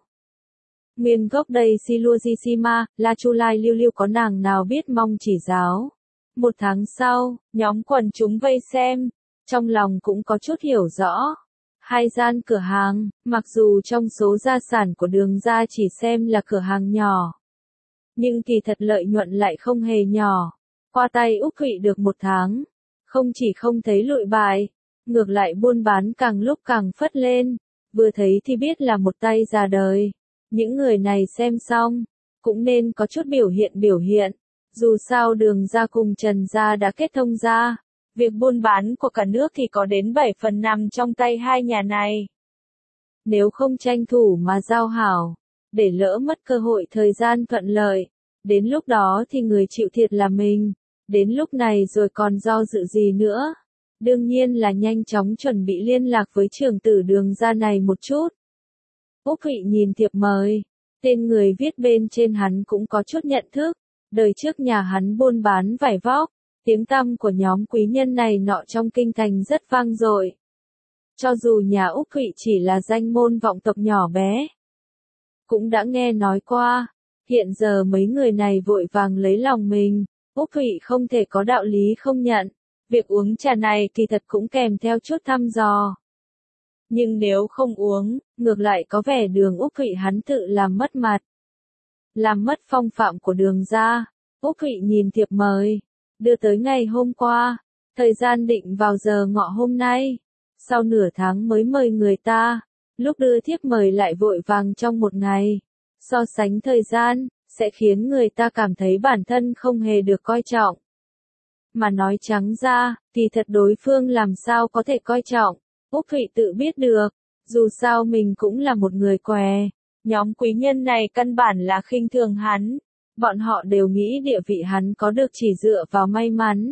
Nguyên gốc đây si lua di si ma, la chu lai lưu lưu có nàng nào biết mong chỉ giáo. Một tháng sau, nhóm quần chúng vây xem, trong lòng cũng có chút hiểu rõ. Hai gian cửa hàng, mặc dù trong số gia sản của Đường gia chỉ xem là cửa hàng nhỏ, nhưng kỳ thật lợi nhuận lại không hề nhỏ. Qua tay Úc Thụy được một tháng, không chỉ không thấy lụi bại, ngược lại buôn bán càng lúc càng phất lên, vừa thấy thì biết là một tay già đời. Những người này xem xong, cũng nên có chút biểu hiện. Dù sao Đường gia cùng Trần gia đã kết thông gia, việc buôn bán của cả nước thì có đến 7/5 trong tay hai nhà này. Nếu không tranh thủ mà giao hảo, để lỡ mất cơ hội thời gian thuận lợi, đến lúc đó thì người chịu thiệt là mình. Đến lúc này rồi còn do dự gì nữa? Đương nhiên là nhanh chóng chuẩn bị liên lạc với trưởng tử Đường gia này một chút. Úc Thụy nhìn thiệp mời, tên người viết bên trên hắn cũng có chút nhận thức. Đời trước nhà hắn buôn bán vải vóc, tiếng tăm của nhóm quý nhân này nọ trong kinh thành rất vang dội. Cho dù nhà Úc Thụy chỉ là danh môn vọng tộc nhỏ bé, cũng đã nghe nói qua. Hiện giờ mấy người này vội vàng lấy lòng mình, Úc Thụy không thể có đạo lý không nhận. Việc uống trà này kỳ thật cũng kèm theo chút thăm dò. Nhưng nếu không uống, ngược lại có vẻ Đường Úc Thụy hắn tự làm mất mặt, làm mất phong phạm của Đường gia. Úc Thụy nhìn thiệp mời, đưa tới ngày hôm qua, thời gian định vào giờ ngọ hôm nay, sau nửa tháng mới mời người ta, lúc đưa thiếp mời lại vội vàng trong một ngày. So sánh thời gian, sẽ khiến người ta cảm thấy bản thân không hề được coi trọng. Mà nói trắng ra, thì thật đối phương làm sao có thể coi trọng. Úc Thụy tự biết được, dù sao mình cũng là một người què. Nhóm quý nhân này căn bản là khinh thường hắn. Bọn họ đều nghĩ địa vị hắn có được chỉ dựa vào may mắn.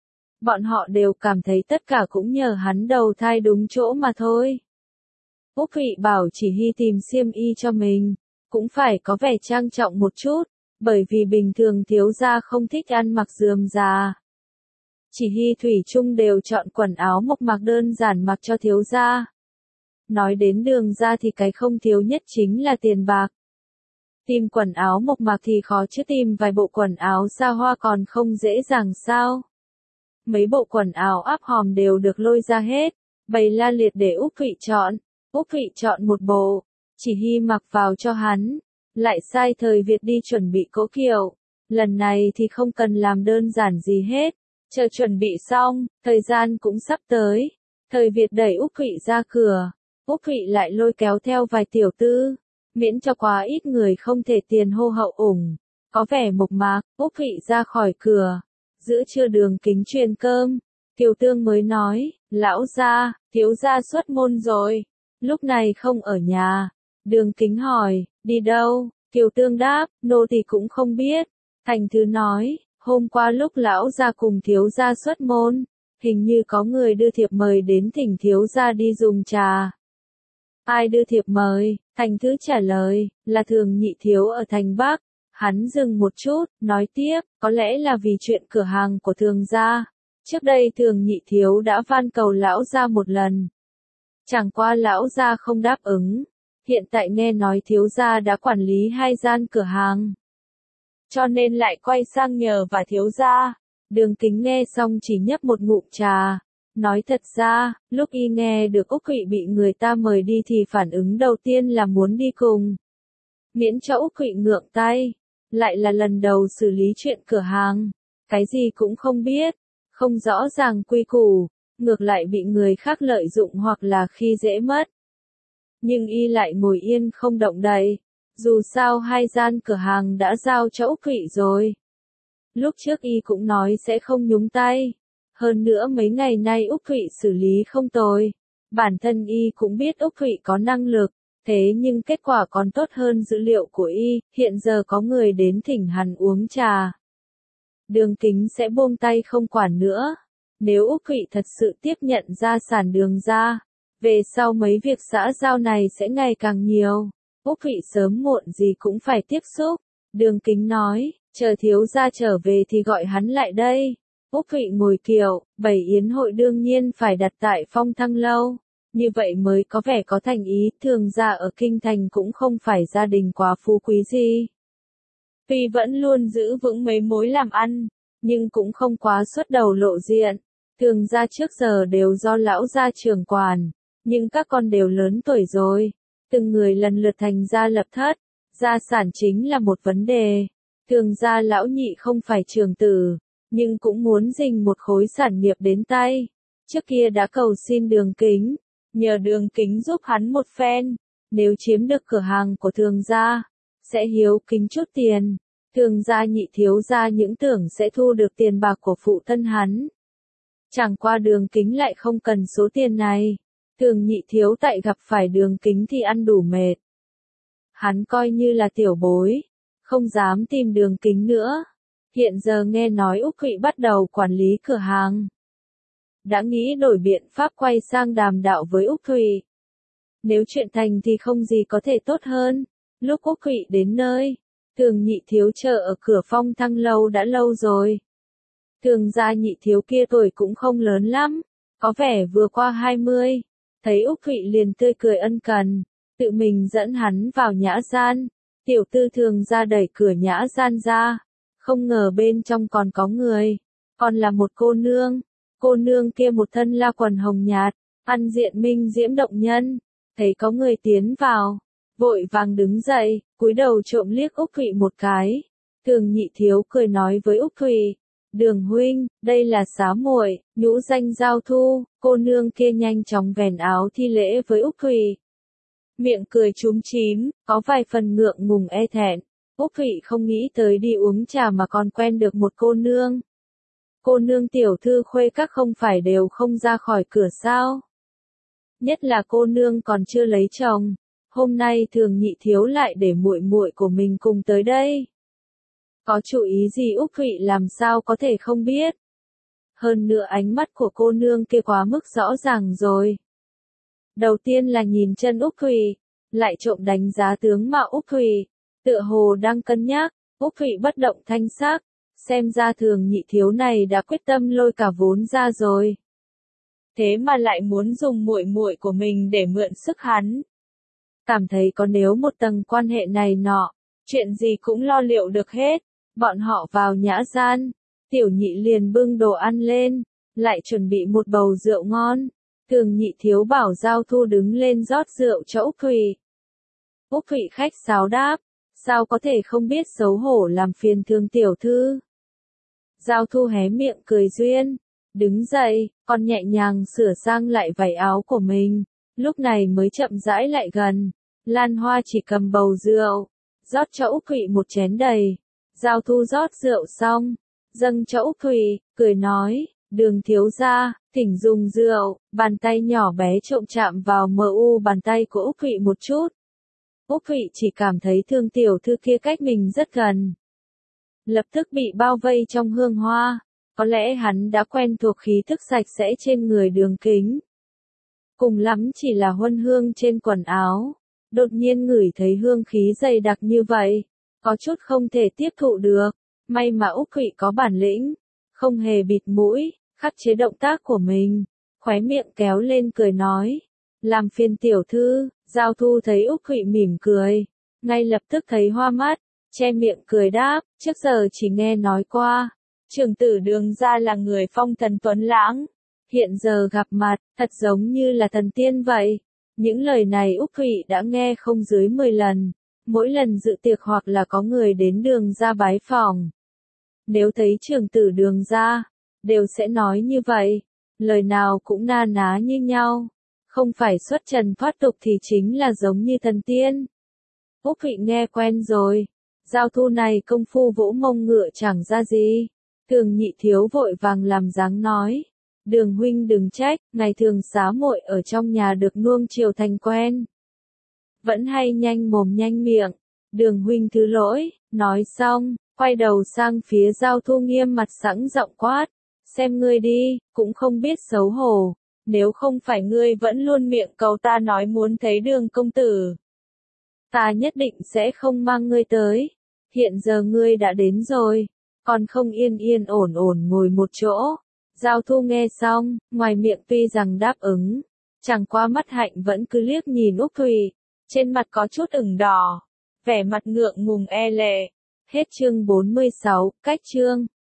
Bọn họ đều cảm thấy tất cả cũng nhờ hắn đầu thai đúng chỗ mà thôi. Úc Thụy bảo chỉ hy tìm xiêm y cho mình, cũng phải có vẻ trang trọng một chút, bởi vì bình thường thiếu gia không thích ăn mặc rườm rà. Chỉ hy thủy chung đều chọn quần áo mộc mạc đơn giản mặc cho thiếu gia. Nói đến Đường gia thì cái không thiếu nhất chính là tiền bạc. Tìm quần áo mộc mạc thì khó chứ tìm vài bộ quần áo xa hoa còn không dễ dàng sao. Mấy bộ quần áo áp hòm đều được lôi ra hết, bày la liệt để Úc Thụy chọn. Úc Thụy chọn một bộ, chỉ hy mặc vào cho hắn, lại sai thời Việt đi chuẩn bị cỗ kiệu. lần này thì không cần làm đơn giản gì hết, chờ chuẩn bị xong, thời gian cũng sắp tới. Thời Việt đẩy Úc Thụy ra cửa, Úc Thụy lại lôi kéo theo vài tiểu tư, miễn cho quá ít người không thể tiền hô hậu ủng. Có vẻ mộc mạc, Úc Thụy ra khỏi cửa, giữa trưa Đường Kính truyền cơm, Kiều Tương mới nói, lão gia, thiếu gia xuất môn rồi, lúc này không ở nhà. Đường Kính hỏi, đi đâu? Kiều Tương đáp, nô tỳ cũng không biết. Thành Thứ nói, hôm qua lúc lão gia cùng thiếu gia xuất môn, hình như có người đưa thiệp mời đến thỉnh thiếu gia đi dùng trà. Ai đưa thiệp mời? Thành Thứ trả lời, là Thường Nhị Thiếu ở thành Bắc. Hắn dừng một chút, nói tiếp, có lẽ là vì chuyện cửa hàng của Thường gia. Trước đây Thường Nhị Thiếu đã van cầu lão gia một lần. Chẳng qua lão gia không đáp ứng. Hiện tại nghe nói thiếu gia đã quản lý 2 gian cửa hàng, cho nên lại quay sang nhờ và thiếu gia. Đường Kính nghe xong chỉ nhấp một ngụm trà, nói thật ra, lúc y nghe được Úc Thụy bị người ta mời đi thì phản ứng đầu tiên là muốn đi cùng, miễn cho Úc Thụy ngượng tay. Lại là lần đầu xử lý chuyện cửa hàng, cái gì cũng không biết, không rõ ràng quy củ, ngược lại bị người khác lợi dụng hoặc là khi dễ mất. Nhưng y lại ngồi yên không động đậy, dù sao 2 gian cửa hàng đã giao cho Úc Thụy rồi. Lúc trước y cũng nói sẽ không nhúng tay, hơn nữa mấy ngày nay Úc Thụy xử lý không tồi. Bản thân y cũng biết Úc Thụy có năng lực, thế nhưng kết quả còn tốt hơn dữ liệu của y, hiện giờ có người đến thỉnh hắn uống trà. Đường Kính sẽ buông tay không quản nữa. Nếu Úc Thụy thật sự tiếp nhận gia sản Đường gia, về sau mấy việc xã giao này sẽ ngày càng nhiều. Úc Thụy sớm muộn gì cũng phải tiếp xúc. Đường Kính nói, chờ thiếu gia trở về thì gọi hắn lại đây. Úc Thụy ngồi kiệu, bày yến hội đương nhiên phải đặt tại Phong Thăng Lâu. Như vậy mới có vẻ có thành ý. Thường gia ở Kinh Thành cũng không phải gia đình quá phú quý gì. Tuy vẫn luôn giữ vững mấy mối làm ăn, nhưng cũng không quá xuất đầu lộ diện. Thường gia trước giờ đều do lão gia trưởng quản, nhưng các con đều lớn tuổi rồi, từng người lần lượt thành gia lập thất, gia sản chính là một vấn đề. Thường gia lão nhị không phải trưởng tử, nhưng cũng muốn dình một khối sản nghiệp đến tay. Trước kia đã cầu xin Đường Kính, nhờ Đường Kính giúp hắn một phen, nếu chiếm được cửa hàng của Thường gia, sẽ hiếu kính chút tiền. Thường gia nhị thiếu gia những tưởng sẽ thu được tiền bạc của phụ thân hắn. Chẳng qua Đường Kính lại không cần số tiền này. Thường nhị thiếu tại gặp phải Đường Kính thì ăn đủ mệt. Hắn coi như là tiểu bối, không dám tìm Đường Kính nữa. Hiện giờ nghe nói Úc Thụy bắt đầu quản lý cửa hàng, đã nghĩ đổi biện pháp quay sang đàm đạo với Úc Thụy. Nếu chuyện thành thì không gì có thể tốt hơn. Lúc Úc Thụy đến nơi, Thường nhị thiếu chờ ở cửa Phong Thăng Lâu đã lâu rồi. Thường gia nhị thiếu kia tuổi cũng không lớn lắm, có vẻ vừa qua 20. Thấy Úc Thụy liền tươi cười ân cần, tự mình dẫn hắn vào nhã gian. Tiểu tư Thường gia đẩy cửa nhã gian ra, không ngờ bên trong còn có người, còn là một cô nương. Cô nương kia một thân la quần hồng nhạt, ăn diện minh diễm động nhân. Thấy có người tiến vào, vội vàng đứng dậy, cúi đầu trộm liếc Úc Thụy một cái. Thường nhị thiếu cười nói với Úc Thụy, Đường huynh, đây là xá muội, nhũ danh Giao Thu. Cô nương kia nhanh chóng vén áo thi lễ với Úc Thụy, miệng cười chúm chím, có vài phần ngượng ngùng e thẹn. Úc Thụy không nghĩ tới đi uống trà mà còn quen được một cô nương. Cô nương tiểu thư khuê các không phải đều không ra khỏi cửa sao? Nhất là cô nương còn chưa lấy chồng, hôm nay Thường nhị thiếu lại để muội muội của mình cùng tới đây. Có chủ ý gì Úc Thụy làm sao có thể không biết. Hơn nữa ánh mắt của cô nương kia quá mức rõ ràng rồi. Đầu tiên là nhìn chân Úc Thụy, lại trộm đánh giá tướng mạo Úc Thụy, tựa hồ đang cân nhắc. Úc Thụy bất động thanh sắc, xem ra Thường nhị thiếu này đã quyết tâm lôi cả vốn ra rồi. Thế mà lại muốn dùng muội muội của mình để mượn sức hắn. Cảm thấy có nếu một tầng quan hệ này nọ, chuyện gì cũng lo liệu được hết. Bọn họ vào nhã gian, tiểu nhị liền bưng đồ ăn lên, lại chuẩn bị một bầu rượu ngon. Thường nhị thiếu bảo Giao Thu đứng lên rót rượu cho Úc Thụy. Úc Thụy khách sáo đáp, sao có thể không biết xấu hổ làm phiền Thương tiểu thư. Giao Thu hé miệng cười duyên, đứng dậy, còn nhẹ nhàng sửa sang lại váy áo của mình, lúc này mới chậm rãi lại gần. Lan Hoa chỉ cầm bầu rượu, rót cho Úc Thụy một chén đầy. Giao Thu rót rượu xong, dâng cho Úc Thụy, cười nói, Đường thiếu gia, thỉnh dùng rượu. Bàn tay nhỏ bé trộm chạm vào bàn tay của Úc Thụy một chút. Úc Thụy chỉ cảm thấy Thương tiểu thư kia cách mình rất gần. Lập tức bị bao vây trong hương hoa, có lẽ hắn đã quen thuộc khí thức sạch sẽ trên người Đường Kính. Cùng lắm chỉ là huân hương trên quần áo, đột nhiên ngửi thấy hương khí dày đặc như vậy, có chút không thể tiếp thụ được. May mà Úc Thụy có bản lĩnh, không hề bịt mũi, khắc chế động tác của mình, khóe miệng kéo lên cười nói, làm phiền tiểu thư. Giao Thu thấy Úc Thụy mỉm cười, ngay lập tức thấy hoa mắt, che miệng cười đáp, trước giờ chỉ nghe nói qua, trưởng tử Đường gia là người phong thần tuấn lãng, hiện giờ gặp mặt, thật giống như là thần tiên vậy. Những lời này Úc Thụy đã nghe không dưới 10 lần, mỗi lần dự tiệc hoặc là có người đến Đường gia bái phỏng. Nếu thấy trưởng tử Đường gia, đều sẽ nói như vậy, lời nào cũng na ná như nhau, không phải xuất trần thoát tục thì chính là giống như thần tiên. Úc Thụy nghe quen rồi, Giao Thu này công phu vỗ mông ngựa chẳng ra gì. Thường Nhị thiếu vội vàng làm dáng nói, Đường huynh đừng trách, ngày thường xá muội ở trong nhà được nuông chiều thành quen, vẫn hay nhanh mồm nhanh miệng, Đường huynh thứ lỗi. Nói xong, quay đầu sang phía Giao Thu nghiêm mặt sẵn giọng quát, xem ngươi đi, cũng không biết xấu hổ, nếu không phải ngươi vẫn luôn miệng cầu ta nói muốn thấy Đường công tử, ta nhất định sẽ không mang ngươi tới. Hiện giờ ngươi đã đến rồi, còn không yên yên ổn ổn ngồi một chỗ. Giao Thu nghe xong, ngoài miệng tuy rằng đáp ứng, chẳng qua mắt hạnh vẫn cứ liếc nhìn Úc Thụy, trên mặt có chút ửng đỏ, vẻ mặt ngượng ngùng e lệ. Hết chương 46, cách chương.